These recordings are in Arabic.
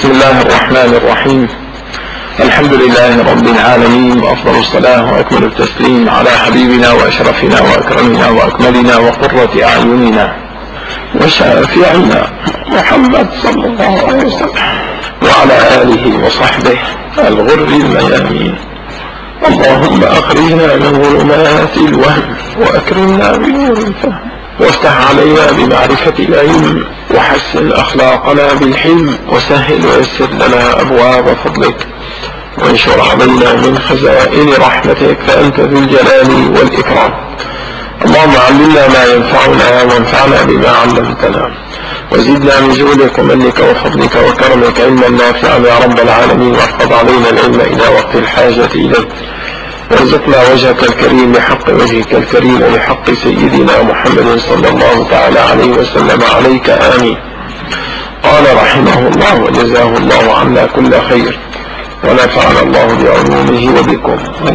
بسم الله الرحمن الرحيم. الحمد لله رب العالمين، أفضل الصلاة وأكمل التسليم على حبيبنا وأشرفنا وأكرمنا وأكملنا وقرة أعيننا وشافعنا محمد صلى الله عليه وسلم وعلى آله وصحبه الغر الميامين. اللهم أخرجنا من ظلمات الوهم وأكرمنا بنور الفهم، وافتح علينا بمعرفة العلم، وحسن أخلاقنا بالحلم، وسهل ويسر لنا أبواب فضلك، وانشر علينا من خزائن رحمتك فأنت ذو الجلال والإكرام. اللهم علمنا ما ينفعنا وانفعنا بما علمتنا، وزدنا من جودك ومنك وفضلك وكرمك علما نافعا يا رب العالمين، واحفظ علينا العلم إلى وقت الحاجة إليه، وارزقنا وجهك الكريم لحق وجهك الكريم ولحق سيدنا محمد صلى الله تعالى عليه وسلم عليك آمين. قال رحمه الله وجزاه الله عنا كل خير، ونفعنا الله بعلومه وبكم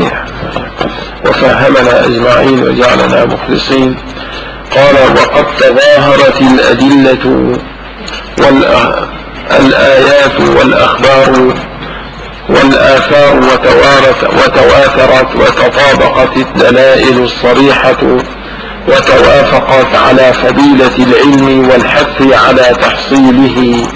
وفهمنا أجمعين وجعلنا مخلصين. قال: وقد تظاهرت الأدلة والآيات والأخبار والآثار وتواترت وتطابقت الدلائل الصريحة وتوافقت على فضيلة العلم والحث على تحصيله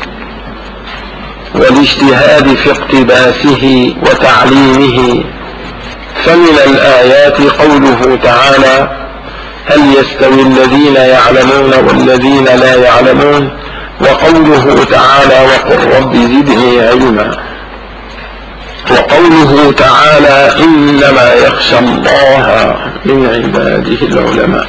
والاجتهاد في اقتباسه وتعليمه. فمن الآيات قوله تعالى: هل يستوي الذين يعلمون والذين لا يعلمون، وقوله تعالى: وقل رب زدني علما، وقوله تعالى: إنما يخشى الله من عباده العلماء.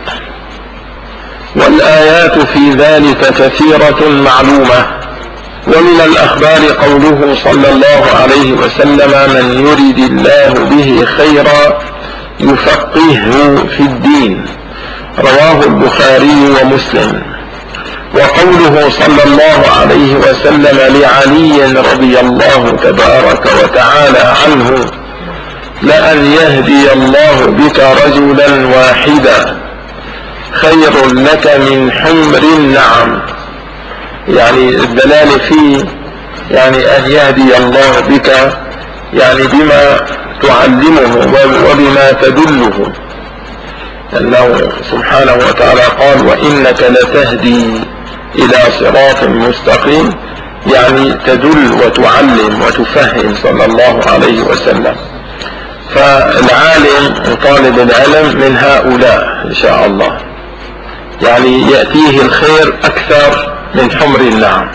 والآيات في ذلك كثيرة معلومة. ومن الأخبار قوله صلى الله عليه وسلم: من يرد الله به خيرا يفقهه في الدين، رواه البخاري ومسلم. وقوله صلى الله عليه وسلم لعلي رضي الله تبارك وتعالى عنه: لأن يهدي الله بك رجلا واحدا خير لك من حمر النعم. يعني الدلالة فيه أن يهدي الله بك بما تعلمه وبما تدله، أنه سبحانه وتعالى قال: وإنك لتهدي إلى صراط مستقيم، تدل وتعلم وتفهم صلى الله عليه وسلم. فالعالم وطالب العلم من هؤلاء إن شاء الله، يأتيه الخير أكثر من حمر النعم.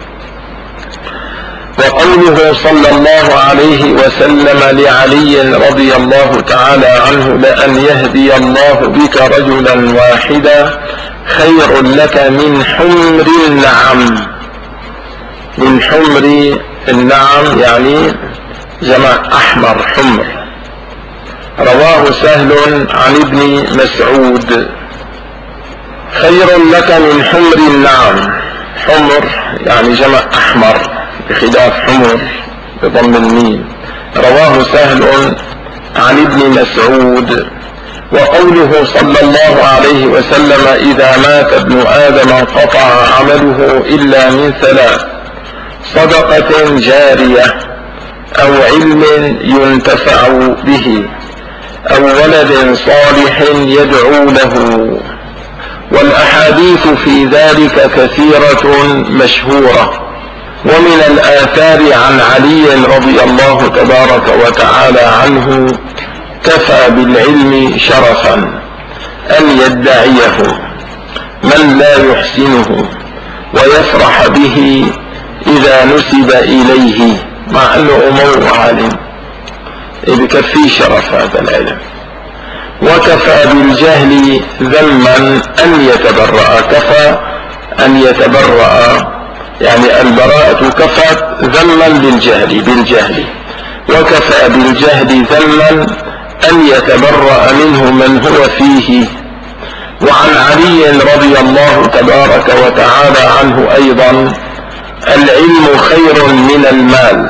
وقوله صلى الله عليه وسلم لعلي رضي الله تعالى عنه: لأن يهدي الله بك رجلا واحدا خير لك من حمر النعم. من حمر النعم جمع أحمر، حمر. رواه سهل عن ابن مسعود: خير لك من حمر النعم. حمر جمع أحمر بخلاف حمر بضم الميم. رواه سهل عن ابن مسعود. وقوله صلى الله عليه وسلم: إذا مات ابن آدم انقطع عمله إلا من ثلاث: صدقة جارية، أو علم ينتفع به، أو ولد صالح يدعو له. والأحاديث في ذلك كثيرة مشهورة. ومن الآثار عن علي رضي الله تبارك وتعالى عنه: كفى بالعلم شرفا أن يدعيه من لا يحسنه ويفرح به إذا نسب إليه، مع أنه أمور عالم بكفي شرف هذا العلم. وكفى بالجهل ذما أن يتبرأ. كفى أن يتبرأ البراءة كفت ذما بالجهل، وكفى بالجهل ذما أن يتبرأ منه من هو فيه. وعن علي رضي الله تبارك وتعالى عنه أيضا: العلم خير من المال.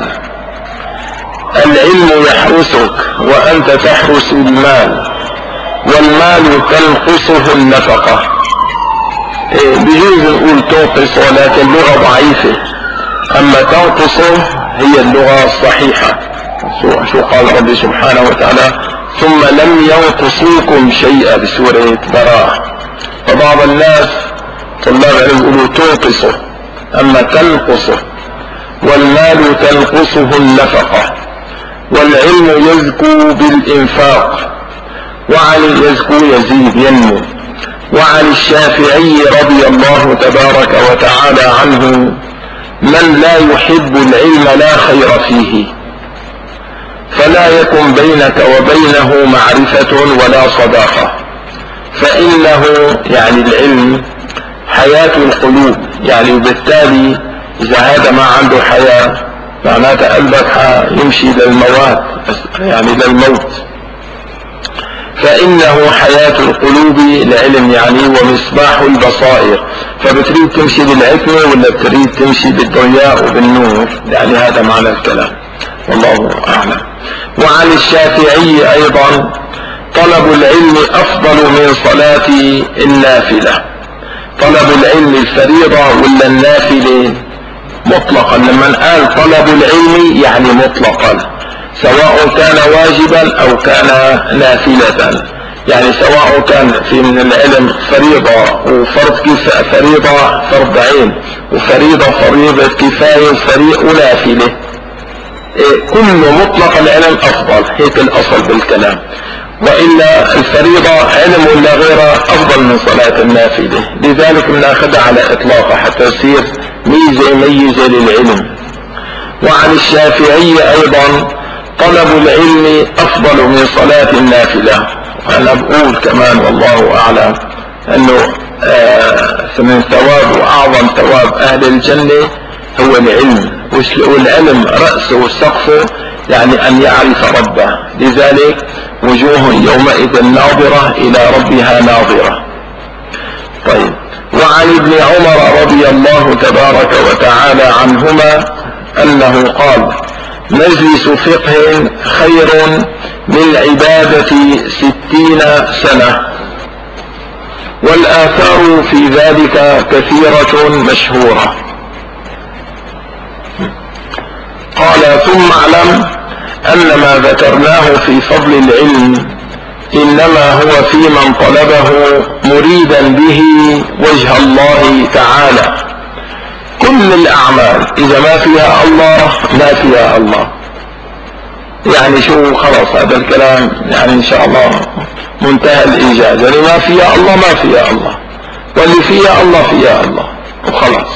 العلم يحرسك وأنت تحرس المال، والمال تنقصه النفقة. بجوز نقول تنقص، ولكن لغة ضعيفة. أما تنقصه هي اللغة الصحيحة. شو قال ربي سبحانه وتعالى؟ ثم لم ينقصوكم شيئا بسورة براءة. فبعض الناس طلاب يقولوا تنقصه، أما تنقصه. والمال تنقصه النفقة، والعلم يزكو بالإنفاق، وعلي يزكو يزيد ينمو. وعن الشافعي رضي الله تبارك وتعالى عنه: من لا يحب العلم لا خير فيه، فلا يكن بينك وبينه معرفة ولا صداقة، فإنه يعني العلم حياة القلوب، يعني وبالتالي إذا هذا ما عنده حياة معناته قلبك يمشي للموت، يعني للموت. فإنه حياة القلوب العلم يعني، ومصباح البصائر. فبتريد تمشي بالعتمة ولا بتريد تمشي بالضياء وبالنور؟ يعني هذا معنى الكلام، والله أعلم. وعن الشافعي أيضا: طلب العلم أفضل من صلاة النافلة. طلب العلم الفريضة ولا النافلة؟ مطلقا. لما قال طلب العلم يعني مطلقا، سواء كان واجبا او كان نافلة. يعني سواء كان في من العلم فريضة وفرض كفاية، فريضة فرض عين، وفريضة فريضة كفاية، ونافلة، كل مطلق العلم افضل. هيك الاصل بالكلام. وإلا الفريضة علم ولا غيره أفضل من صلاة النافلة. لذلك بناخذها على إطلاقها حتى يصير ميزة للعلم. وعن الشافعي أيضا: طلب العلم أفضل من صلاة النافلة. وأنا بقول كمان والله أعلم أنه من ثواب وأعظم ثواب أهل الجنة هو العلم، والعلم رأسه وسقفه، يعني أن يعرف ربه. لذلك وجوه يومئذ ناظرة إلى ربها ناظرة. طيب. وعن ابن عمر رضي الله تبارك وتعالى عنهما أنه قال: مجلس فقه خير من عبادة 60 سنة. والآثار في ذلك كثيرة مشهورة. قال: ثم اعلم أن ما ذكرناه في فضل العلم إنما هو في من طلبه مريدا به وجه الله تعالى. كل الأعمال إذا ما فيها الله ما فيها الله. يعني شو خلاص هذا الكلام، يعني إن شاء الله منتهى الإيجاز. يعني ما فيها الله ما فيها الله، واللي فيها الله فيها الله، وخلاص.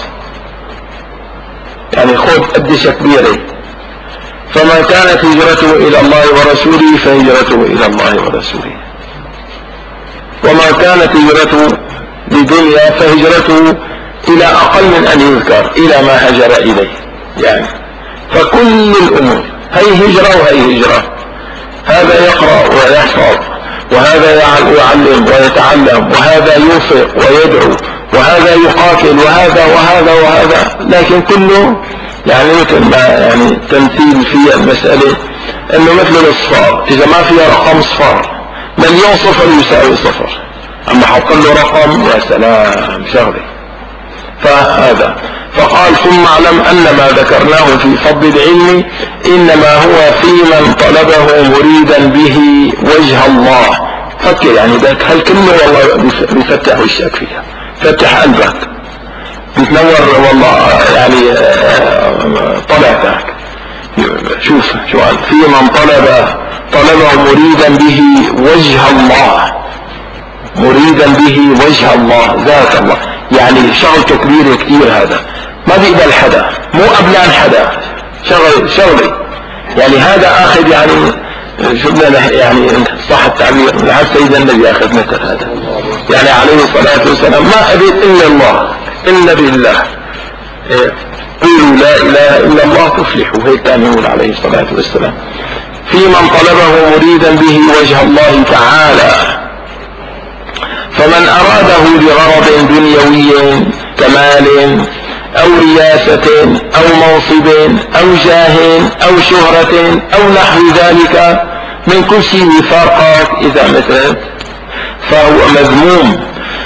يعني خذ قديش كبيرة. فمن كانت هجرته إلى الله ورسوله فهجرته إلى الله ورسوله، ومن كانت هجرته لدنيا فهجرته إلى أقل من أن يذكر، إلى ما هجر إليه. يعني فكل الأمور هي هجرة وهي هجرة. هذا يقرأ ويحفظ، وهذا يعلم ويتعلم، وهذا يوفق ويدعو، وهذا يقاتل، وهذا وهذا وهذا، لكن كله يعني مثل ما يعني تمثيل في المسألة انه مثل الصفار، اذا ما فيها رقم صفار، مليون صفر يساوي صفر، اما حط له رقم يا سلام شغله. فهذا فقال: ثم اعلم ان ما ذكرناه في فضل العلم انما هو في من طلبه مريدا به وجه الله. فكر يعني ذاك هالكلمة والله بيفتح وشك فيها، فتح قلبك، بتنور والله يعني طلعتك. شوف شو قال: في من طلبه مريدا به وجه الله، مريدا به وجه الله، ذات الله. يعني شغلته كبيرة كتير. هذا ما بيقبل حدا، مو قبلان حدا، شغلي. يعني هذا اخذ يعني شو بدنا يعني صح التعبير، لحد سيدنا النبي اخذ مثل هذا، يعني عليه الصلاة والسلام: ما ابيت الا الله الا بالله، قولوا لا اله الا الله تفلحوا. هيك كان يقول عليه الصلاة والسلام: في من طلبه مريدا به وجه الله تعالى. فمن اراده لغرض دنيوي كمال او رياسة او منصب او جاه او شهرة او نحو ذلك من كل شيء وفاقات اذا مثلت، فهو مذموم.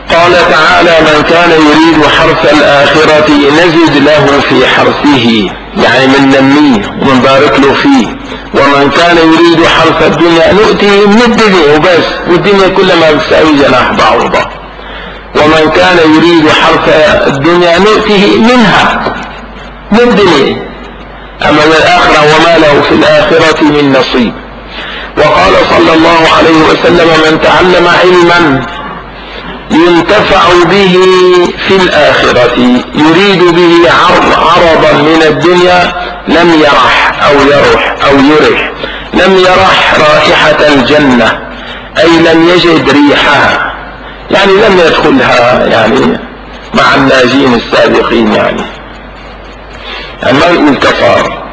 قال تعالى: من كان يريد حرث الآخرة نزد له في حرثه، يعني من نميه ومن بارك له فيه. ومن كان يريد حرث الدنيا نؤتيه من الدنيا وبس، والدنيا كلما بتساوي جناح بعوضة. ومن كان يريد حرث الدنيا نؤتيه منها، من الدنيا، أما الآخرة وما له في الآخرة من نصيب. وقال صلى الله عليه وسلم: من تعلم علما ينتفع به في الآخرة يريد به عرضا من الدنيا لم يرح أو يرح لم يرح رائحة الجنة، أي لم يجد ريحها، يعني لم يدخلها، يعني مع الناجين السابقين، يعني ما ينتفع.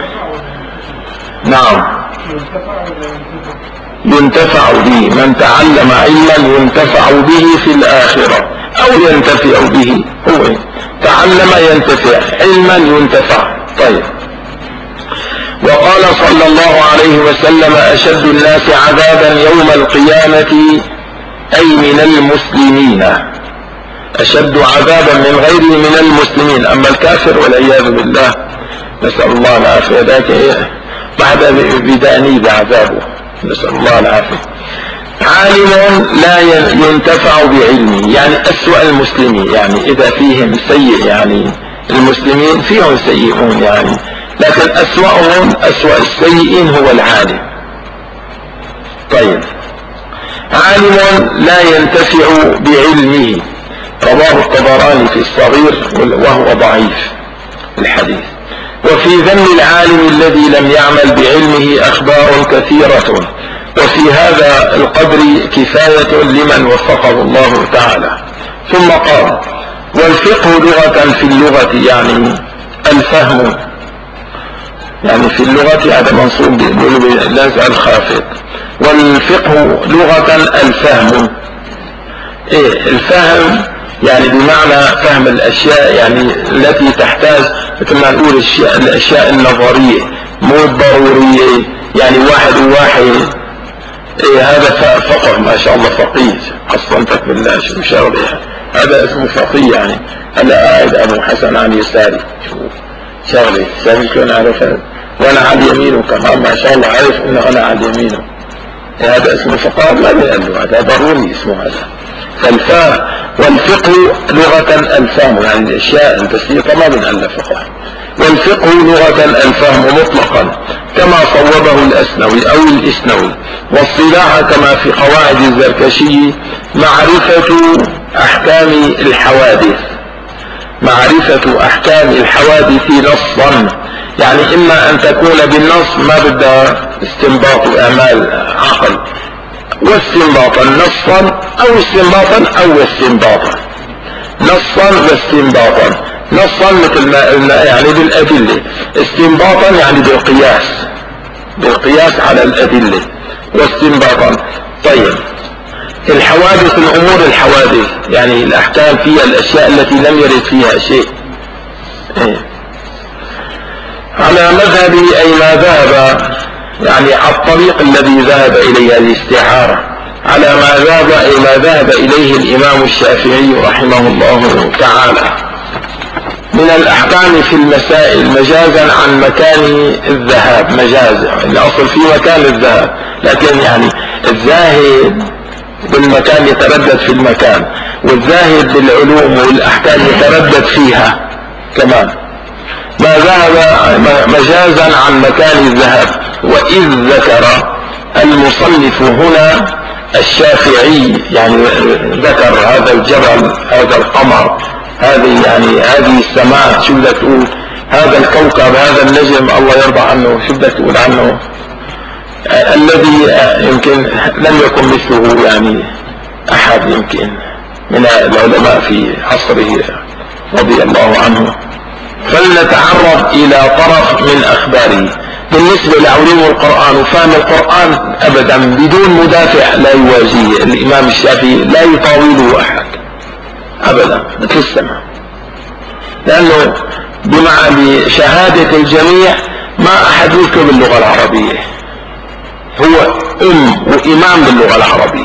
نعم، ينتفع به. من تعلم علما ينتفع به في الآخرة أو ينتفع به، هو تعلم ينتفع، علما ينتفع. طيب. وقال صلى الله عليه وسلم: أشد الناس عذابا يوم القيامة أي من المسلمين، أشد عذابا من غيره من المسلمين. أما الكافر والعياذ بالله، نسأل الله العافية، ذاك بعد بداني بعذابه، نسأل الله العافية. عالم لا ينتفع بعلمه، يعني أسوأ المسلمين، يعني إذا فيهم سيء، يعني المسلمين فيهم سيئون يعني، لكن أسوأهم، أسوأ السيئين هو العالم. طيب. عالم لا ينتفع بعلمه، رواه الطبراني في الصغير وهو ضعيف الحديث. وفي ذم العالم الذي لم يعمل بعلمه أخبار كثيرة، وفي هذا القدر كفاية لمن وفقه الله تعالى. ثم قال: والفقه لغة في اللغة يعني الفهم، يعني في اللغة هذا منصوب بلازع الخافض. والفقه لغة الفهم، الفهم يعني بمعنى فهم الأشياء، يعني التي تحتاج مثل ما نقول الأشياء النظرية مو الضرورية، يعني واحد وواحد. هذا فقه، ما شاء الله فقيه، حصنتك بالله شو شغله، هذا اسمه فقيه. يعني أنا قاعد أبو حسن عن يساري، شغلي شلون عرفت، وأنا على يمينه كمان، ما شاء الله عارف إنه أنا على يمينه، هذا اسمه فقه، ما بيقال له هذا ضروري اسمه هذا. فالفهم والفقه لغة الفهم، يعني الأشياء البسيطة ما بنقال فقه. والفقه لغة الفهم مطلقا كما صوبه الأسنوي أو الإسنوي، والصلاح كما في قواعد الزركشي معرفة أحكام الحوادث، معرفة أحكام الحوادث نصا، يعني إما أن تكون بالنص ما بدها استنباط وأعمال عقل، واستنباطا نصا أو استنباطا أو استنباطا، نصا واستنباطا. نصا مثل ما قلنا يعني بالأدلة، استنباطا يعني بالقياس، بالقياس على الأدلة، واستنباطا. طيب. الحوادث، الأمور الحوادث يعني الأحكام فيها الأشياء التي لم يرد فيها شيء. على مذهب أي ما ذهب، يعني على الطريق الذي ذهب إليه الاستعارة، على ما ذهب أي ما ذهب إليه الإمام الشافعي رحمه الله تعالى من الأحكام في المسائل مجازا عن مكان الذهاب، مجازا الأصل في مكان الذهاب، لكن يعني الذاهب بالمكان يتردد في المكان، والذاهب بالعلوم والأحكام يتردد فيها كمان. ما ذهب مجازا عن مكان الذهاب. وإذ ذكر المصنف هنا الشافعي، يعني ذكر هذا الجبل، هذا القمر، هذه يعني هذه السماء، شو بدك تقول، هذا الكوكب، هذا النجم الله يرضى عنه، شو بدك تقول عنه، الذي يمكن لم يكن مثله يعني أحد يمكن من العلماء في عصره رضي الله عنه. فلنتعرض إلى طرف من أخباره. بالنسبة لعلوم القرآن وفهم القرآن أبدا بدون مدافع لا يواجهه الإمام الشافعي، لا يطاوله أحد أبدا مثل السماء، لأنه بمعنى شهادة الجميع ما أحد يكتب باللغة العربية، هو وإمام باللغة العربية،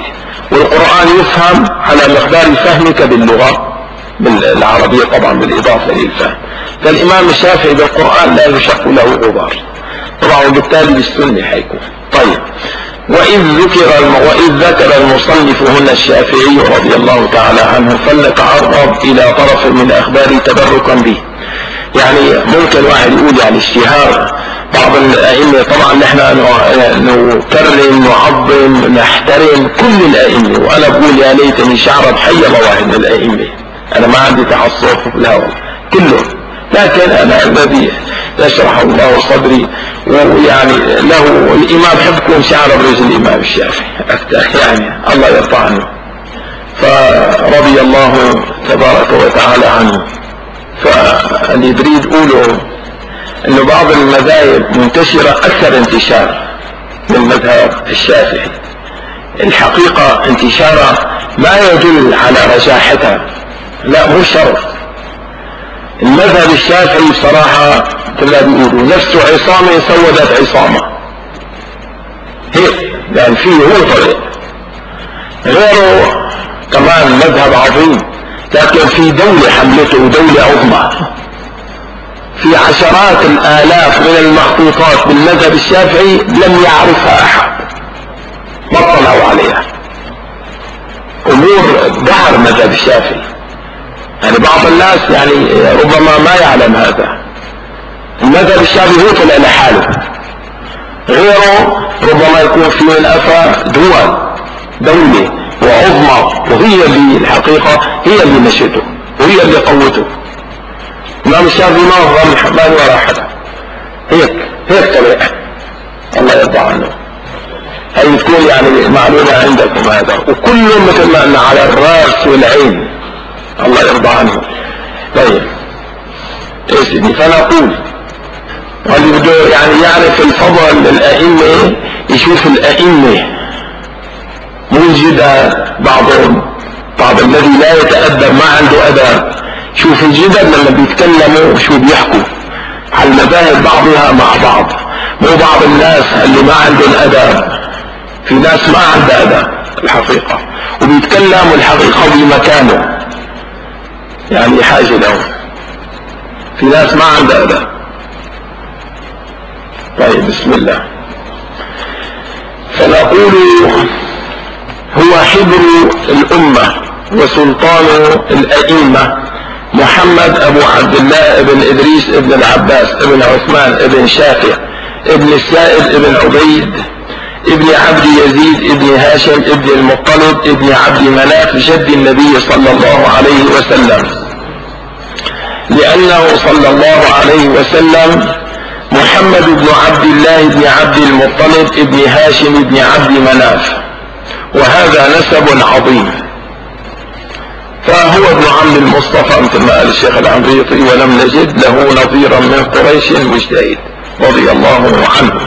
والقرآن يفهم على مقدار فهمك باللغة بالعربية طبعا بالإضافة للفهم. فالإمام الشافعي بالقرآن لا يشق له غبار طبعا، وبالتالي بالسنة حيكون. طيب، وإذ ذكر المصنف هنا الشافعي رضي الله تعالى عنه فلنتعرض إلى طرف من أخباره تبركا به. يعني ممكن واحد يقول يعني اشتهار بعض الأئمة، طبعا نحن نكرم نعظم نحترم كل الأئمة، وأنا بقول يا ليتني شعر بحي واحد من الأئمة، أنا ما عندي تعصب لا كله، لكن أنا الذي يشرح الله صدري ويعني له الإمام حبكم شعر برجل الإمام الشافعي أكثر، يعني الله يرضى عنه، فرضي الله تبارك وتعالى عنه. فاللي بريد أقوله انه بعض المذاهب منتشرة اكثر انتشار من مذهب الشافعي. الحقيقة انتشارها ما يدل على رجاحتها، لا مو شرط. المذهب الشافعي بصراحة مثل ما بيقولوا نفسه عصامة سودت عصامة هيك، يعني فيه هو طريق، غيره كمان مذهب عظيم، لكن في دولة حملته ودولة عظمى، في عشرات الآلاف من المخطوطات بالمذهب الشافعي لم يعرفها أحد، ما اطلعوا عليها، أمور دهر مذهب الشافعي. يعني بعض الناس يعني ربما ما يعلم هذا، المذهب الشافعي هو طلع لحاله، غيره ربما يكون في الأفا دولة وعظمى، وهي اللي الحقيقة هي اللي مشته وهي اللي قوته. الإمام الشافعي ما هو محمد ولا حدا، هيك طريقة الله يرضى عنه. هي تكون يعني معلومة عندكم هذا، وكله مثل ما أن على الرأس والعين الله يرضى عنه. طيب يا سيدي، فنقول واللي بده يعني يعرف الفضل للأئمة يشوف الأئمة موجد بعض الذي لا يتأدب ما عنده أدب، شوف الجدد لما بيتكلموا شو بيحكوا على المذاهب بعضها مع بعض، مو بعض الناس اللي ما عندهم أدب، في ناس ما عندها أدب الحقيقة وبيتكلموا الحقيقة بمكانه يعني حاجة له، في ناس ما عندها أدب. طيب بسم الله. فنقول هو حبر الأمة وسلطان الأئمة محمد أبو عبد الله ابن إدريس ابن العباس ابن عثمان ابن شافع ابن السائب ابن عبيد ابن عبد يزيد ابن هاشم ابن المطلب ابن عبد مناف جد النبي صلى الله عليه وسلم، لأنه صلى الله عليه وسلم محمد بن عبد الله بن عبد المطلب ابن هاشم ابن عبد مناف، وهذا نسب عظيم، فهو ابن عم المصطفى مثل ما قال الشيخ العنبريطي، ولم نجد له نظيرا من قريش مجتهد رضي الله عنه.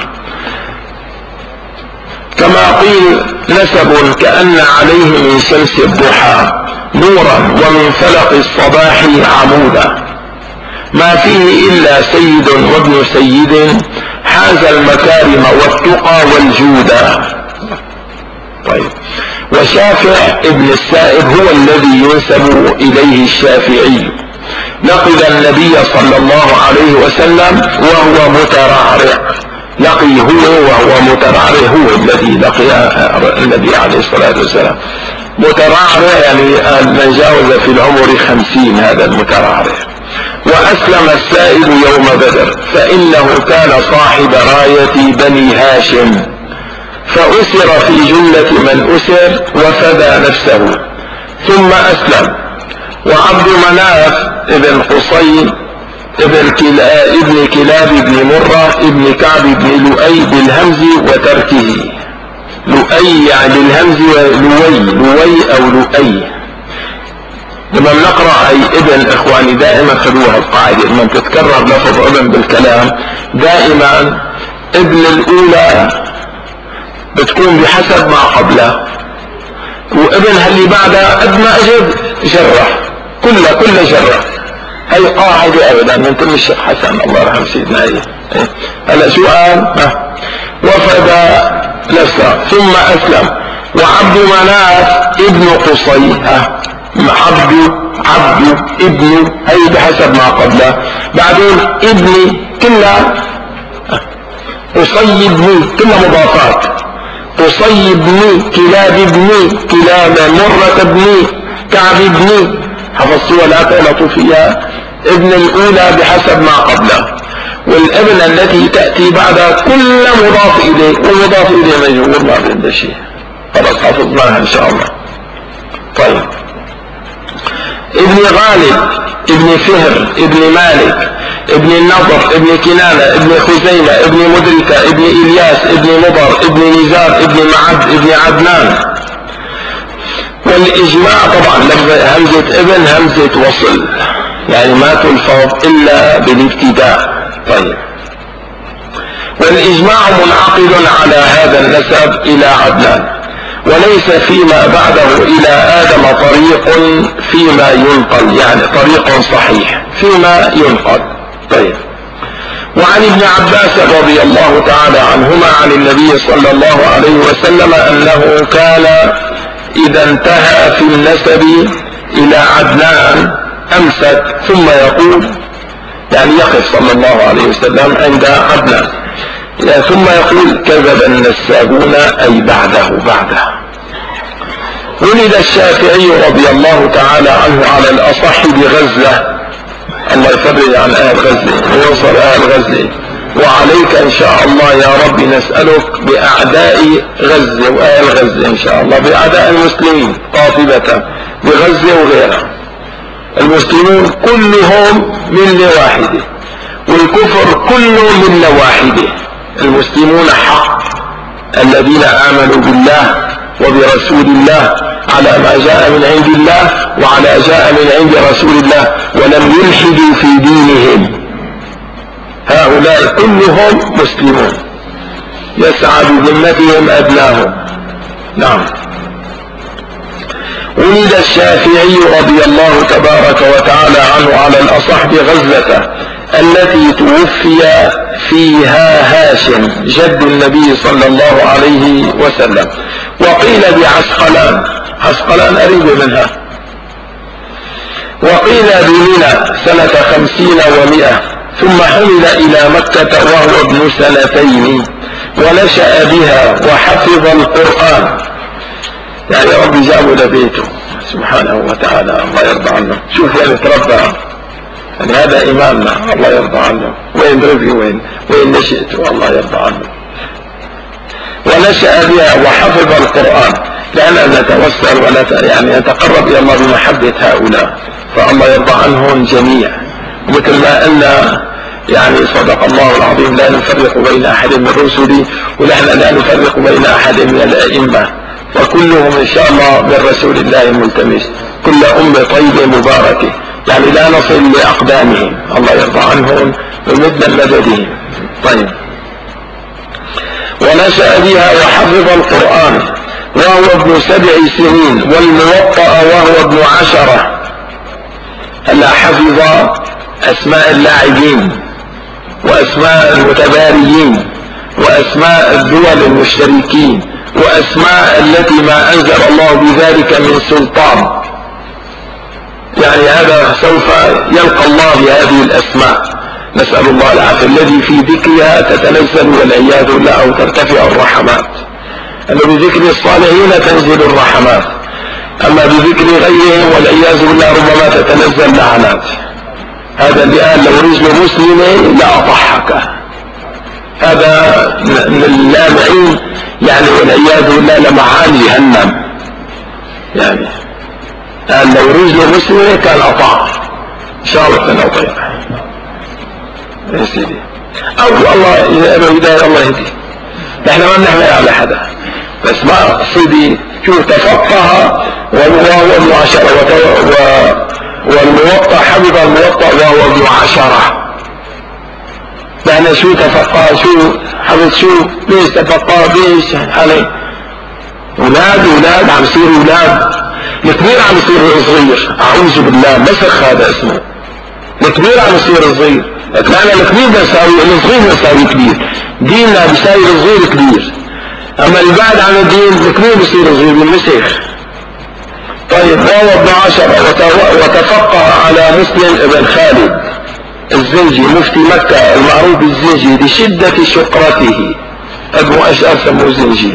كما قيل نسب كأن عليه من شمس الضحى نورا ومن فلق الصباح عمودا، ما فيه إلا سيد وابن سيد حاز المكارم والتقى والجودا. طيب، وشافع ابن السائب هو الذي ينسب إليه الشافعي، لقي النبي صلى الله عليه وسلم وهو مترعرع، لقي هو وهو مترعرع، هو الذي لقي النبي عليه الصلاة والسلام. مترعرع يعني من جاوز في العمر 50، هذا المترعرع. وأسلم السائب يوم بدر، فإنه كان صاحب راية بني هاشم، فأسر في جملة من أسر وفدى نفسه ثم أسلم. وعبد مناف ابن قصي ابن كلاب بن مرة ابن كعب بن لؤي بالهمز وتركه، لؤي يعني بالهمز لوي أو لؤي. لما بنقرأ أي ابن إخواني دائما خذوها القاعدة، لما تتكرر لفظ ابن بالكلام دائما ابن الأولى بتكون بحسب ما قبله، وابن اللي بعدها قد ما اجد جرح كل جرح. هي قاعدة ابدا من كل الشيخ حسن الله يرحم سيدنا علي. هلا سؤال وفدى نفسه ثم اسلم، وعبد مناف ابن قصي. عبد ابن هي بحسب ما قبله. بعدين ابن كلها قصي ابن كلها مضافات. قصي ابن كلاب ابن كلاب مرة ابن كعب ابن حفظتوها لا تغلطوا فيها. ابن الاولى بحسب ما قبله، والابن التي تأتي بعدها كل مضاف اليه، والمضاف اليه مجهول ما عنده شيء. خلاص حفظناها ان شاء الله. طيب ابن غالب ابن فهر ابن مالك ابن النضر ابن كنانة ابن خزيمة ابن مدركة ابن إلياس ابن مضر ابن نزار ابن معد ابن عدنان. والإجماع طبعا لفظ همزة ابن همزة وصل، يعني ما تلفظ إلا بالابتداء. طيب والإجماع منعقد على هذا النسب إلى عدنان، وليس فيما بعده إلى آدم طريق فيما ينقل، يعني طريق صحيح فيما ينقل. طيب وعن ابن عباس رضي الله تعالى عنهما عن النبي صلى الله عليه وسلم أنه كان إذا انتهى في النسب إلى عدنان أمسك ثم يقول، يعني يقف صلى الله عليه وسلم عند عدنان ثم يقول كذب النسابون أي بعده. ولد الشافعي رضي الله تعالى عنه على الأصح بغزة، الله يفرج عن أهل غزة وينصر أهل غزة، وعليك إن شاء الله يا رب نسألك بأعداء غزة وأهل غزة إن شاء الله، بأعداء المسلمين قاطبة بغزة وغيرها. المسلمون كلهم ملة واحدة، والكفر كله ملة واحدة. المسلمون حق الذين آمنوا بالله وبرسول الله على ما جاء من عند الله وعلى جاء من عند رسول الله، ولم يلحدوا في دينهم. هؤلاء كلهم مسلمون يسعى بذمتهم أدناهم. نعم. ولد الشافعي رضي الله تبارك وتعالى عنه على الأصح بغزة التي توفي فيها هاشم جد النبي صلى الله عليه وسلم، وقيل بعسقلان، عسقلان قريب منها، وقيل بمنى سنة 50 و100، ثم حمل إلى مكة وهو ابن 2 ونشأ بها وحفظ القرآن. يعني ربي جابه لبيته سبحانه وتعالى، الله يرضى عنه. شوف يعني تربى، يعني هذا إمامنا الله يرضى عنه، وين ربي وين نشأته الله يرضى عنه. ونشأ بها وحفظ القرآن، لأننا نتوسل يعني نتقرب إلى الله بمحبة هؤلاء، فالله يرضى عنهم جميع. مثل ما أن يعني صدق الله العظيم لا نفرق بين أحد من رسله، ونحن لا نفرق بين أحد من الأئمة، وكلهم إن شاء الله من رسول الله ملتمس، كل طيبة مباركة، يعني لا نصل لأقدامهم، الله يرضى عنهم ومدنا مددهم. طيب ونشأ بها وحفظ القرآن وهو ابن 7 سنين، والموطأ وهو ابن 10. هلا حفظ أسماء اللاعبين وأسماء المتباريين وأسماء الدول المشتركين وأسماء التي ما أنزل الله بذلك من سلطان، يعني هذا سوف يلقى الله بهذه الأسماء، نسأل الله العافية، الذي في ذكرها تتنزل والعياذ بالله أو ترتفع الرحمات. أما بذكر الصالحين تنزل الرحمات، أما بذكر غيرهم والعياذ بالله ربما تتنزل لعنات. هذا اللي قال لو رجل مسلم لأضحك، هذا من اللامعين يعني والعياذ بالله لمعان جهنم. يعني قال لو رجل مسلم كان أطاع شارة أطيع يا سيدي، أو الله إذا الله يهدي، نحن ما بنحمل على حدا، بس ما صدي شو تفقه وهو ابن 10 والموطأ حفظ الموطأ وهو ابن 10. يعني شو تفقه شو حفظ شو ليش تفقه ليش عليه أولاد عم يصير أولاد، الكبير عم يصير صغير، أعوذ بالله مسخ هذا اسمه، الكبير عم يصير صغير، لأن الكبير بيساوي الصغير بيساوي كبير، ديننا بيساوي الصغير كبير، اما اللي بعد عن الدين كبير بصير صغير بالمسيح. طيب هو 12 وتفقه على مسلم ابن خالد الزنجي مفتي مكة المعروف بالزنجي لشدة شقرته، ابو اشعر سموه زنجي،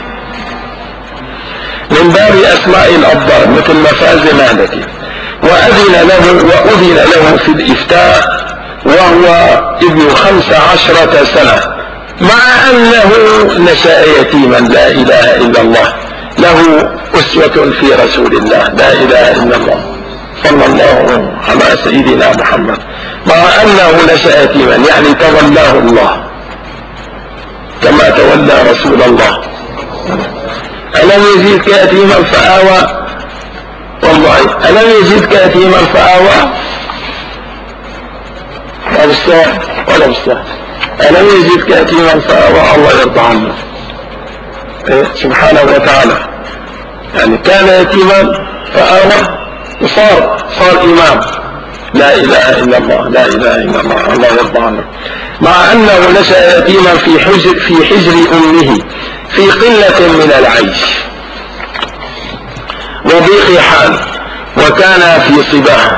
من باب اسماء الابطال مثل مفاز مالكي، وأذن له في الإفتاء وهو ابن 15 سنة، مع أنه نشأ يتيما. لا إله إلا الله، له أسوة في رسول الله. لا إله إلا الله، صلى الله على سيدنا محمد. مع أنه نشأ يتيما يعني تولاه الله كما تولى رسول الله. ألم يزيدك يتيما فآوى، والله ألم يزيدك يتيما فآوى، لا بالسهل ولا بالسهل. ألم يزيدك يتيما فآوى، الله يرضى عنه سبحانه وتعالى. يعني كان يتيما فآوى وصار إمام. لا إله إلا الله، لا إله إلا الله، الله يرضى عنه. مع أنه نشأ يتيما في حجر أمه في قلة من العيش وضيق حال، وكان في صباه.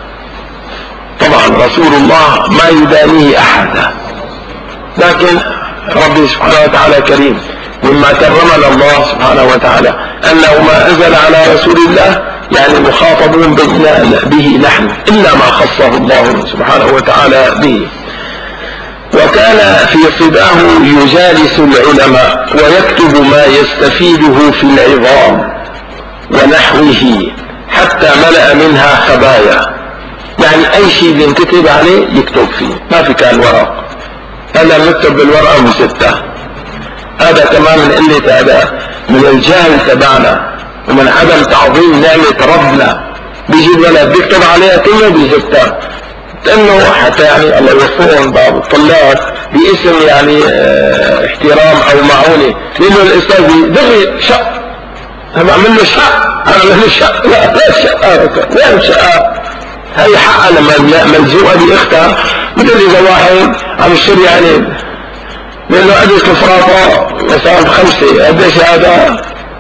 طبعا رسول الله ما يدانيه أحدا، لكن ربي سبحانه وتعالى كريم. مما كرمنا الله سبحانه وتعالى أنه ما أنزل على رسول الله يعني مخاطبون به نحن إلا ما خصه الله سبحانه وتعالى به. وكان في صباه يجالس العلماء ويكتب ما يستفيده في العظام ونحوه حتى ملأ منها خبايا، يعني أي شيء بينكتب عليه يكتب فيه، ما في كان ورق. هذا نكتب بالورقة مسته، هذا كمان من قلة هذا من الجهل تبعنا ومن عدم تعظيم نعمة ربنا. بيجي الولد بيكتب عليها كله بيزتها، لأنه حتى يعني الله يوفقهم بعض الطلاب باسم يعني احترام أو معونة، لأنه الأستاذ دغري شق، أنا بعمل له شق، أنا بعمل له شق، لا شقة، لا شقة، هي حقها لما ملزوقة بأختها. مثل إذا واحد عم يشتري يعني لأنه قدس الفراطة مثلا 5، قديش هذا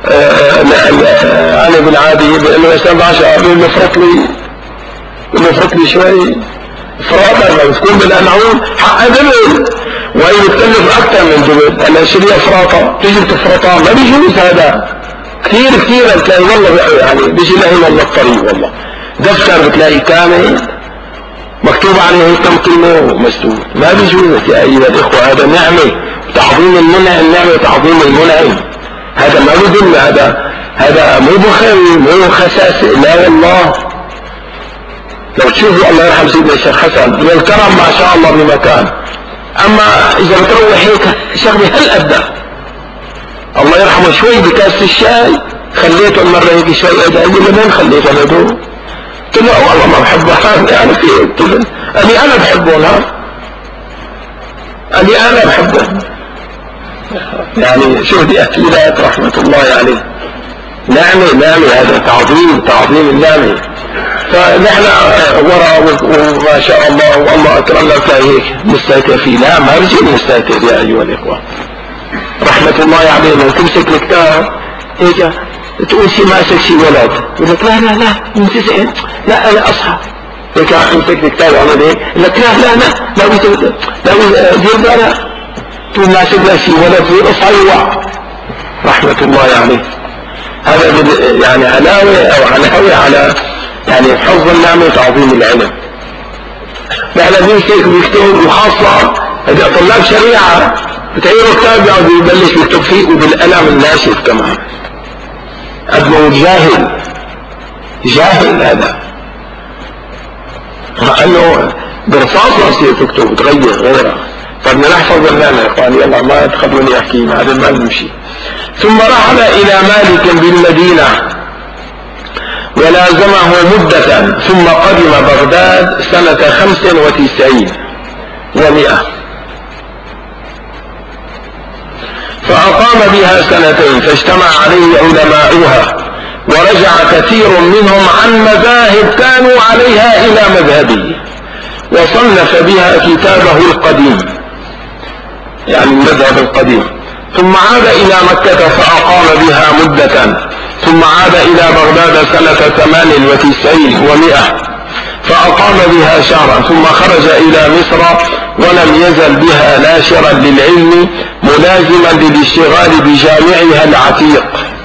أنا بالعادي بأنه مثلا 10، بيقول له فرط لي شوي فراطة لما بتكون بالأنعوم حقها دبل، وهي بتكلف أكثر من دبل. أنا أشتريها فراطة تيجي بتفرطها ما بيجوز هذا كثير بتلاقي والله يعني بيجي لهم والله الطريق. والله دفتر بتلاقي كامل مكتوب عليه كم كلمة مسدود، ما بيجوز يا أيها الإخوة. هذا نعمة تعظيم المنعم، نعمة تعظيم المنعم. هذا ما بدل، هذا مو بخل مو خساسة، لا والله. لو تشوفوا الله يرحم سيدنا الشيخ حسن من الكرم ما شاء الله بمكان، أما إذا بتروح هيك شغلة هل أبدا الله يرحمه شوي بكاسة الشاي خليته المرة هيك شوي أدعي لي لمن خليته ندوه. قلت له والله ما بحبها يعني في أني أنا بحبهم، أني أنا بحبهم يعني. شو دي أكيدات رحمة الله عليه، نعمة هذا تعظيم النعمة. فنحن وراء وما شاء الله والله أكرمنا هيك مستهتر فيه. لا ما رجل مستهتر يا أيها الإخوة رحمة الله علينا. وتمسك الكتاب هيك تقول شي ماسك شي ولد يقول لك لا منتزعين، لا انا اصحى هيك امسك الكتاب وعمل هيك يقول لك لا دير بالك تقول ماسك له شي ولد زي اصحى يوعى. رحمة الله عليه. هذا يعني علاوة او علاوة على يعني حفظ النعمة تعظيم العلم. نحن بنمسك بيكتب، وخاصة اذا طلاب شريعة بتعيروا كتاب يقعد يبلش يكتب فيه وبالقلم الناشف كمان. أبنه جاهل هذا، مع أنه برصاص يصير تكتب وتغير غيرها. فبدنا نحفظ النعمة يا إخواني، يلا ما تخلوني أحكي هذا ما نمشي. ثم رحل إلى مالك بالمدينة ولازمه مدة، ثم قدم بغداد سنة 95 و100، فأقام بها 2 فاجتمع عليه علماؤها، ورجع كثير منهم عن مذاهب كانوا عليها إلى مذهبه، وصنف بها كتابه القديم يعني المذهب القديم. ثم عاد إلى مكة فأقام بها مدة، ثم عاد إلى بغداد سنة 98 و100 فأقام بها شهرا، ثم خرج إلى مصر ولم يزل بها ناشرا للعلم ملازما للاشتغال بجامعها العتيق.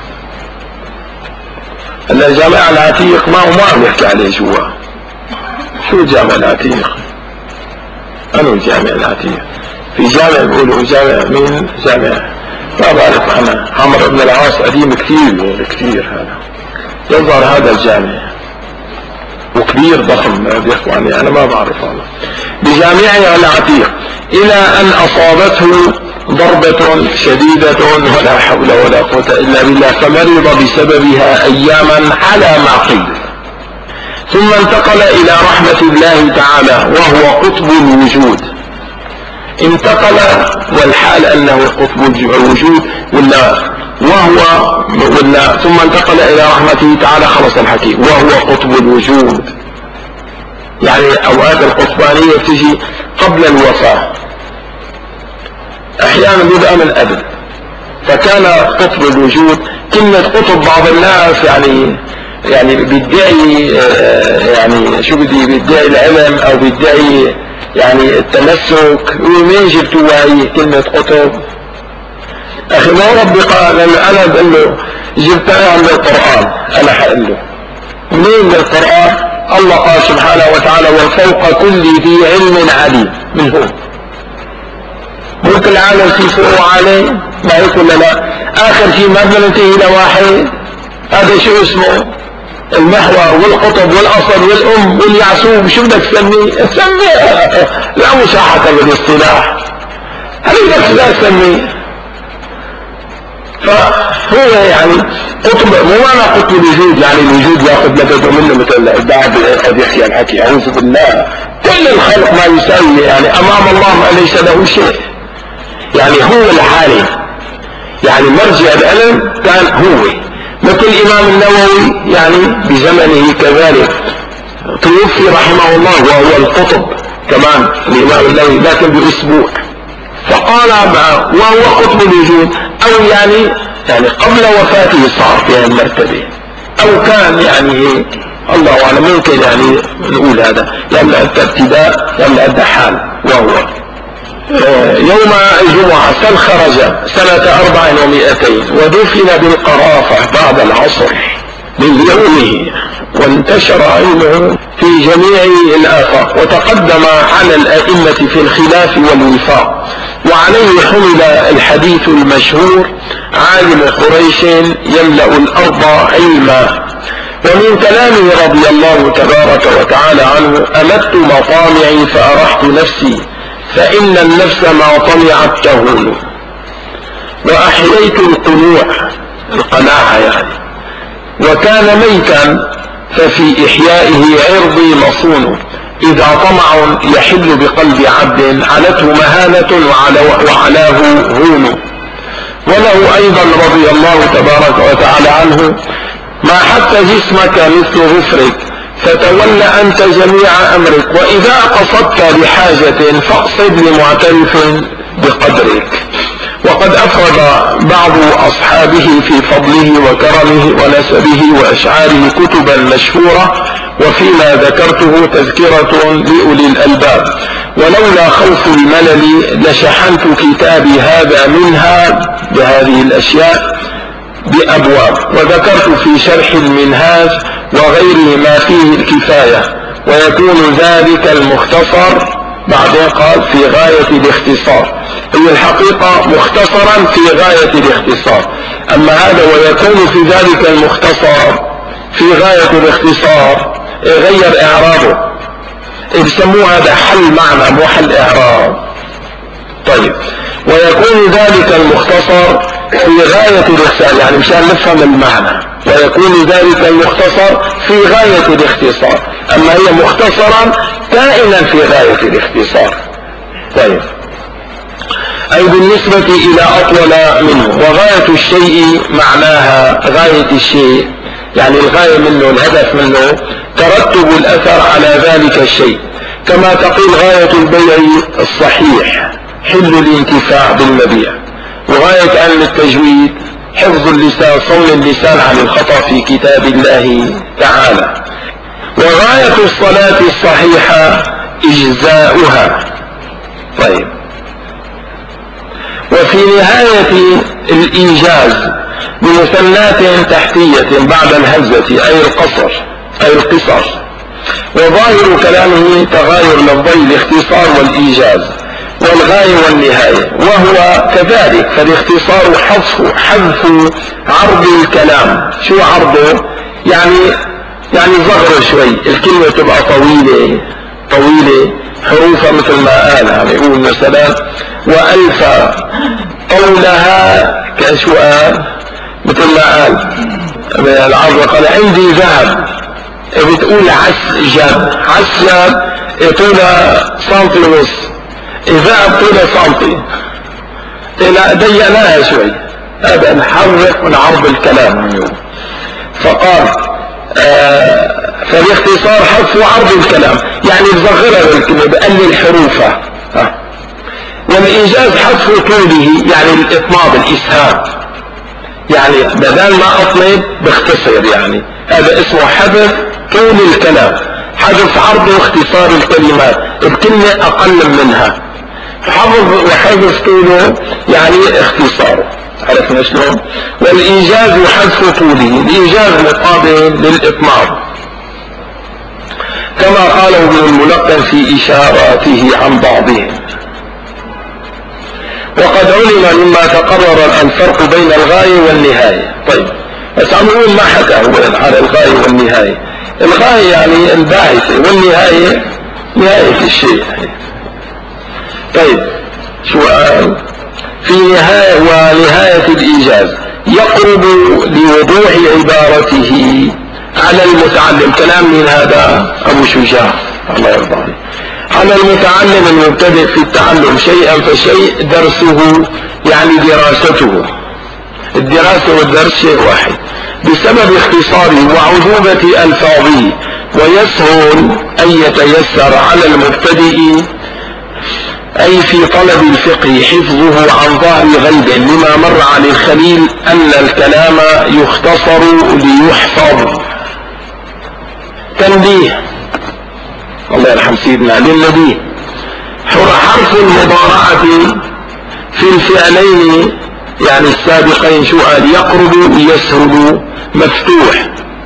الجامع العتيق ما عم يحكي عليه شو الجامع العتيق؟ أنو الجامع العتيق؟ في جامع بيقولوا جامع من جامع ما بعرف أنا، عمرو بن العاص قديم كثير هذا، يظهر هذا الجامع وكبير ضخم بيحكوا عني، أنا ما بعرف هذا. بجامعها العتيق إلى أن أصابته ضربة شديدة ولا حول ولا قوة إلا بالله، فمرض بسببها أياما على ما قيل، ثم انتقل إلى رحمة الله تعالى وهو قطب الوجود. انتقل والحال أنه قطب الوجود ولا ثم انتقل إلى رحمته تعالى، خلص الحكي، وهو قطب الوجود. يعني أوقات القطبانية تجي قبل الوفاة، أحيانا بيبقى من قبل، فكان قطب الوجود. كلمة قطب بعض الناس يعني بيدعي يعني شو بيدعي العلم أو بيدعي يعني التمسك. ومين جبتوا هاي كلمة قطب؟ أخي ما ربي قال، أنا بقول له جبتها عند القرآن، أنا حقول له منين من القرآن؟ الله قال سبحانه وتعالى وفوق كل ذي علم عليم. من هو؟ ممكن العالم في فوق عليه ما يقول لا. آخر شيء ما بدنا ننتهي إلى واحد، هذا شو اسمه؟ المحور والقطب والأصل والأم واليعسوب، شو بدك تسميه؟ سميه، لا مساحة بالاصطلاح، هل بدك لا تسميه. فهو يعني قطب، مو معنى قطب الوجود يعني الوجود ياخذ مدده منه مثل البعض قد يحكي عن حكي، اعوذ بالله. كل الخلق ما يساوي يعني امام الله ما ليس له شيء، يعني هو العالم، يعني مرجع العلم كان هو، مثل الامام النووي يعني بزمنه كذلك توفي رحمه الله وهو القطب كمان الامام النووي، لكن باسبوع. فقال وهو قطب الوجود، او يعني قبل وفاته صار في المرتبة، او كان يعني الله اعلم، ممكن يعني نقول هذا لأن ابتداء لأن حال. وهو يوم الجمعة خرج سنة 400 ودفن بالقرافة بعد العصر من يومه، وانتشر علمه في جميع الآفاق، وتقدم على الأئمة في الخلاف والوفاق، وعليه حمل الحديث المشهور عالم قريش يملأ الأرض علما. ومن كلامه رضي الله تبارك وتعالى عنه أمدت مطامعي فأرحت نفسي، فإن النفس ما طمعت تهون، وأحييت القناعة يعني، وكان ميتا ففي إحيائه عرضي مصون، إذا طمع يحل بقلب عبد علته مهانة وعلاه هون. وله أيضا رضي الله تبارك وتعالى عنه ما حتى جسمك مثل ظفرك فتولى أنت جميع أمرك، وإذا قصدت لحاجة فاقصد لمعترف بقدرك. وقد أفرد بعض أصحابه في فضله وكرمه ونسبه وأشعاره كتبا مشهورة، وفيما ذكرته تذكرة لأولي الألباب، ولولا خوف الملل لشحنت كتابي هذا منها بهذه الأشياء بأبواب، وذكرت في شرح المنهاج وغيره ما فيه الكفاية، ويكون ذلك المختصر بعدين قال في غاية الاختصار. هي الحقيقة مختصرا في غاية الاختصار، أما هذا ويكون في ذلك المختصر في غاية الاختصار غير إعرابه، يسموه هذا حل معنى مو حل إعراب. طيب، ويكون ذلك المختصر في غاية الاختصار يعني مشان نفهم المعنى، ويكون ذلك المختصر في غاية الاختصار، أما هي مختصرا كائنا في غاية الاختصار. طيب، أي بالنسبة إلى أطول منه. وغاية الشيء معناها غاية الشيء يعني الغاية منه الهدف منه ترتب الأثر على ذلك الشيء، كما تقول غاية البيع الصحيح حل الانتفاع بالمبيع، وغاية علم التجويد حفظ اللسان، صون اللسان عن الخطأ في كتاب الله تعالى. وغاية الصلاة الصحيحة إجزاؤها. طيب، وفي نهاية الإيجاز بمثنات تحتية بعد الهمزة أي القصر أي القصر. وظاهر كلامه تغاير لفظي الاختصار والإيجاز والغاية والنهاية، وهو كذلك. فالاختصار حذف عرض الكلام. شو عرضه؟ يعني صغر شوي، الكلمة تبقى طويلة حروفها مثل ما قال، يعني يقول مثلا وألف قولها كشو قال، مثل ما قال العرض قال عندي ذهب، بتقول عسجب طولها سنتي ونص، ذهب طولها سنتي، ضيقناها شوي. هذا نحرك من عرض الكلام. فقال فالاختصار حذف عرض الكلام، يعني بصغرها الكلمة بقلل حروفها. والإيجاز حذف طوله، يعني الإطناب الإسهاب، يعني بدل ما أطلب باختصر، يعني هذا اسمه حذف طول الكلام، حذف عرض واختصار الكلمات، الكلمة أقل منها، وحذف طوله يعني اختصاره. عرفنا شلون؟ والإيجاز حذف طوله، الإيجاز مقابل للإطناب، كما قاله ابن الملقن في إشاراته عن بعضهم. وقد علم مما تقرر الفرق بين الغاية والنهاية. طيب، بس عم نقول ما حكى هو على الغاية والنهاية. الغاية يعني الباعثة، والنهاية نهاية الشيء. طيب، شو قال؟ في نهاية ونهاية الإيجاز يقرب لوضوح عبارته على المتعلم. كلام من هذا؟ أبو شجاع الله يرضى عليه. على المتعلم المبتدئ في التعلم شيئا فشيء درسه، يعني دراسته. الدراسة والدرس شيء واحد، بسبب اختصاره وعذوبة ألفاظه، ويسهل أن يتيسر على المبتدئ أي في طلب الفقه حفظه عن ظهر غيب، لما مر عن الخليل أن الكلام يختصر ليحفظ. تنبيه، الله يرحم سيدنا للنبي، حرف المضارعة في الفعلين يعني السابقين شو قال؟ يقرب يسهل مفتوح،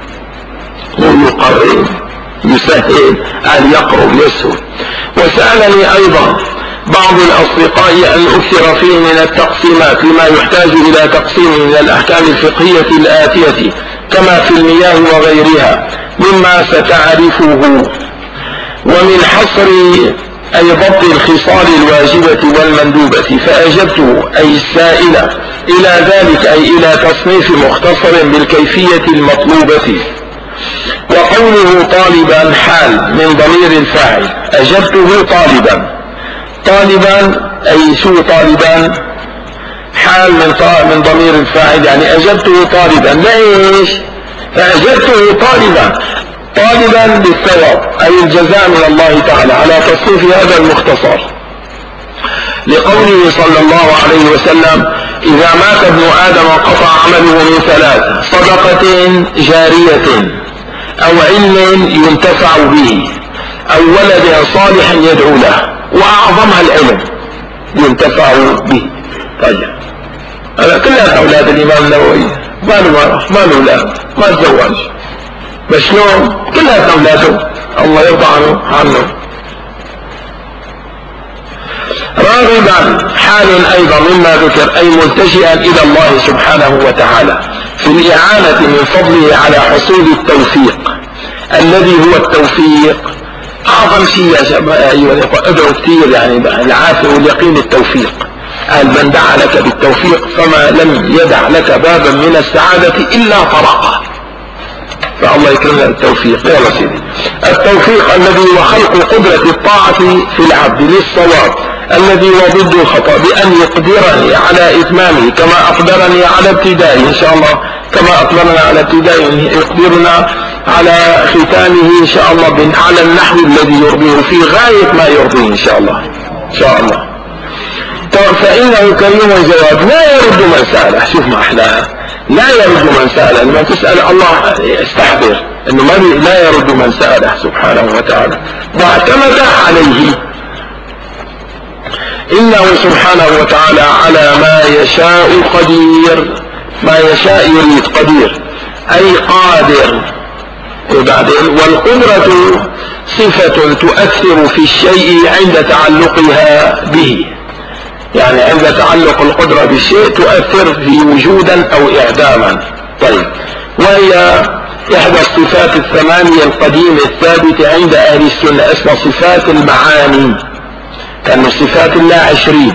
ويقرب يسهل، قال يقرب يسهل. وسألني أيضا بعض الأصدقاء أن أكثر فيه من التقسيمات لما يحتاج إلى تقسيم من الأحكام الفقهية الآتية كما في المياه وغيرها مما ستعرفه، ومن حصر أي ضبط الخصال الواجبة والمندوبة، فأجبته أي السائلة إلى ذلك، أي إلى تصنيف مختصر بالكيفية المطلوبة. وقوله طالبا حال من ضمير الفاعل، أجبته طالبا أي شو طالبا؟ حال من ضمير الفاعل، يعني أجبته طالبا. ليش؟ فأجبته طالبا بالثواب، أي الجزاء من الله تعالى على تصنيف هذا المختصر، لقوله صلى الله عليه وسلم إذا مات ابن آدم انقطع عمله من ثلاث: صدقة جارية، أو علم ينتفع به، أو ولد صالح يدعو له، وأعظمها العلم ينتفع به. طيب، هذا كلها أولاد الإمام النووي، ما له أولاد، ما تزوج، بس شلون؟ كلها أولاده الله يرضى عنه. راغبا حال أيضا مما ذكر، أي ملتجئا إلى الله سبحانه وتعالى في الإعانة من فضله على حصول التوفيق، الذي هو التوفيق أعظم شيء يا شباب أيها الأخوة. ادعوا كثير، يعني العافية واليقين التوفيق. قال من دعا لك بالتوفيق فما لم يدع لك بابا من السعادة إلا طرقه. فالله يكرمنا التوفيق. يا سيدي، التوفيق الذي هو خلق قدرة الطاعة في العبد للصواب، الذي هو ضد الخطأ، بأن يقدرني على إتمامه كما أقدرني على ابتدائه إن شاء الله، كما أقدرنا على ابتدائه يقدرنا على ختامه إن شاء الله على النحو الذي يرضيه في غاية ما يرضيه إن شاء الله. فإنه كريم جواد لا يرد من سأله. شوف ما أحلاها، لا يرد من سأله. لما تسأل الله استحضر أنه لا يرد من سأله سبحانه وتعالى واعتمد عليه. إنه سبحانه وتعالى على ما يشاء قدير. ما يشاء يريد قدير أي قادر. وبعدين والقدرة صفة تؤثر في الشيء عند تعلقها به، يعني عند تعلق القدرة بالشيء تؤثر فيه وجودا أو إعداما. طيب، وهي إحدى الصفات الثمانية القديمة الثابتة عند أهل السنة، اسمها صفات المعاني. كان صفات الله 20،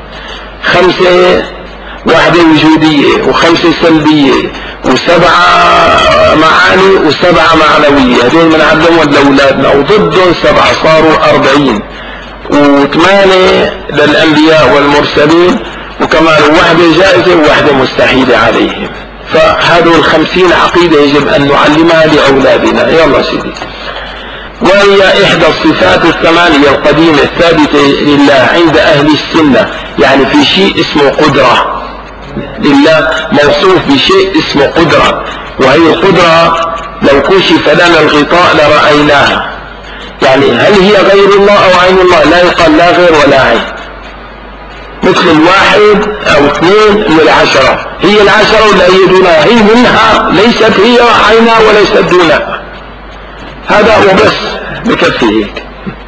5 واحدة وجودية و5 سلبية و7 معاني و7 معنوية. هذول من عندهم لأولادنا، وضدهم 7 صاروا 40، و8 للأنبياء والمرسلين، وكمان واحدة جائزة وواحدة مستحيلة عليهم. فهذول 50 عقيدة يجب أن نعلمها لأولادنا. يلا سيدي. وهي إحدى الصفات الثمانية القديمة الثابتة لله عند أهل السنة، يعني في شيء اسمه قدرة لله، موصوف بشيء اسمه قدرة. وهي القدرة لو كشف لنا الغطاء لرأيناها. يعني هل هي غير الله أو عين الله؟ لا يقال لا غير ولا عين. مثل 1 أو 2 من 10، هي 10 ولا هي دونها؟ هي منها، ليست هي عينها وليست دونها. هذا وبس بكفي هيك.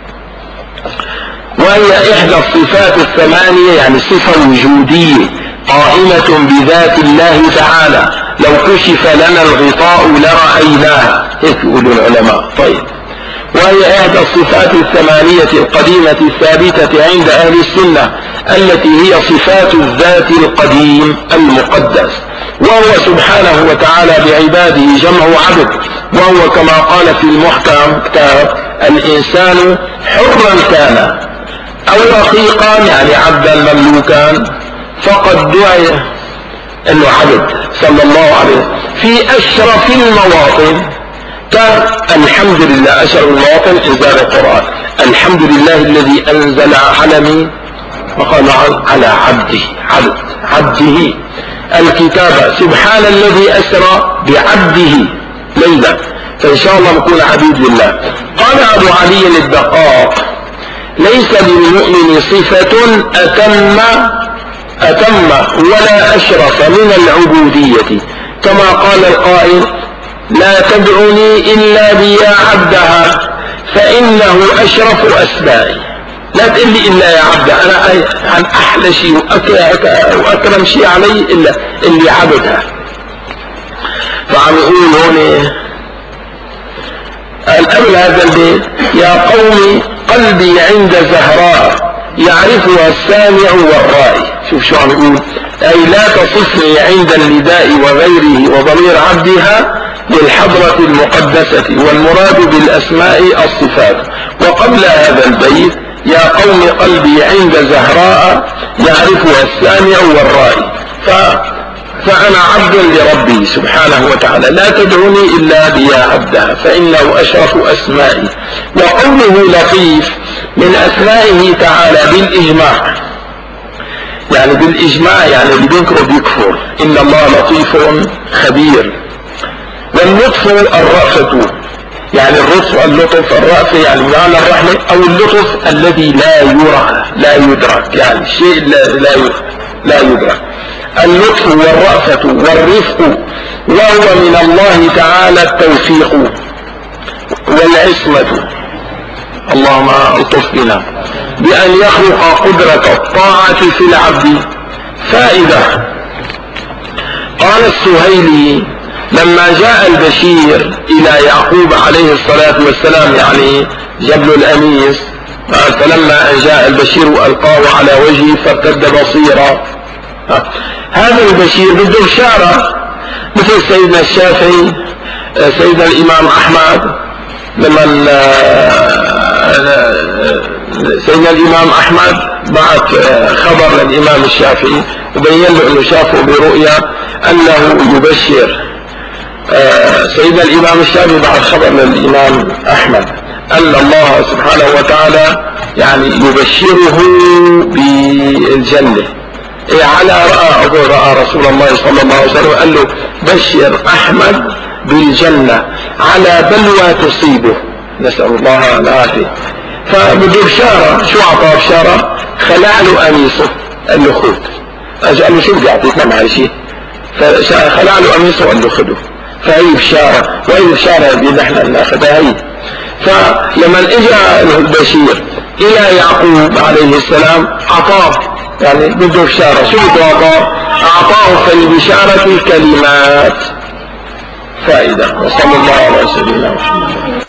وهي إحدى الصفات الثمانية، يعني صفة وجودية قائمة بذات الله تعالى، لو كشف لنا الغطاء لرأيناها، هيك يقولوا العلماء. طيب، وهي إحدى الصفات الثمانية القديمة الثابتة عند أهل السنة، التي هي صفات الذات القديم المقدس. وهو سبحانه وتعالى بعباده جمع عبد، وهو كما قال في المحكم كتاب الإنسان حرا كان أو رقيقا، يعني عبدا مملوكا، فقد دعي انه عبد صلى الله عليه في اشرف المواطن. كان الحمد لله اشرف المواطن انزال القرآن. الحمد لله الذي انزل على مين؟ وقال على عبده الكتاب. سبحان الذي اسرى بعبده ليلا. فان شاء الله نكون عبيد لله. قال ابو علي الدقاق: ليس للمؤمن صفة أتم ولا أشرف من العبودية، كما قال القائل: لا تدعني إلا بيا عبدها فإنه أشرف أسمائي. لا تقل لي إلا يا عبد، أنا عن أحلى شيء وأكرم شيء علي إلا اللي عبدها. فعم يقول هون قبل هذا البيت: يا قوم قلبي عند زهراء يعرفها السامع والرائي. شوف شو عم يقول: أي لا تصفني عند النداء وغيره وضمير عبدها للحضرة المقدسة، والمراد بالأسماء الصفات. وقبل هذا البيت: يا قوم قلبي عند زهراء يعرفها السامع والرائي. فأنا عبد لربي سبحانه وتعالى، لا تدعوني إلا بيا عبدها فإنه أشرف أسمائي. وقوله لطيف من أسمائه تعالى بالإجماع، يعني بالإجماع، يعني اللي بينكر بيكفر. إن الله لطيف خبير. واللطف الرأفة، يعني اللطف الرأفة، يعني معنى الرحمة أو اللطف الذي لا يرى لا يدرك، يعني شيء لا يدرك. اللطف والرأفة والرفق، وهو من الله تعالى التوفيق والعصمة. اللهم الطف بنا بأن يخلق قدرة الطاعة في العبد. فائدة: قال السهيلي: لما جاء البشير إلى يعقوب عليه الصلاة والسلام، يعني جبل الأنيس، فلما جاء البشير ألقاه على وجهه فارتد بصيرا. هذا البشير بده بشارة، مثل سيدنا الشافعي، سيدنا الإمام أحمد، لمن سيدنا الإمام أحمد بعث خبر للإمام الشافعي وبين له أنه شافه برؤيا أنه يبشر. سيدنا الإمام الشافعي بعث خبر للإمام أحمد أن الله سبحانه وتعالى يعني يبشره بالجنة. رأى رسول الله صلى الله عليه وسلم قال له بشر أحمد بالجنة على بلوى تصيبه، نسأل الله العافية. فبده بشارة، شو عطاه بشارة؟ خلع له قميصه، قال له خذ. قال له شو بدي أعطيك، ما معي شيء. فخلع له قميصه وقال له خذه. فهي بشارة، وهي بشارة اللي نحن ناخذها هي. فلما اجى البشير الى يعقوب عليه السلام اعطاه، يعني بده بشارة، شو بده اعطاه في البشارة كلمات فائدة. وصلى الله على سيدنا محمد.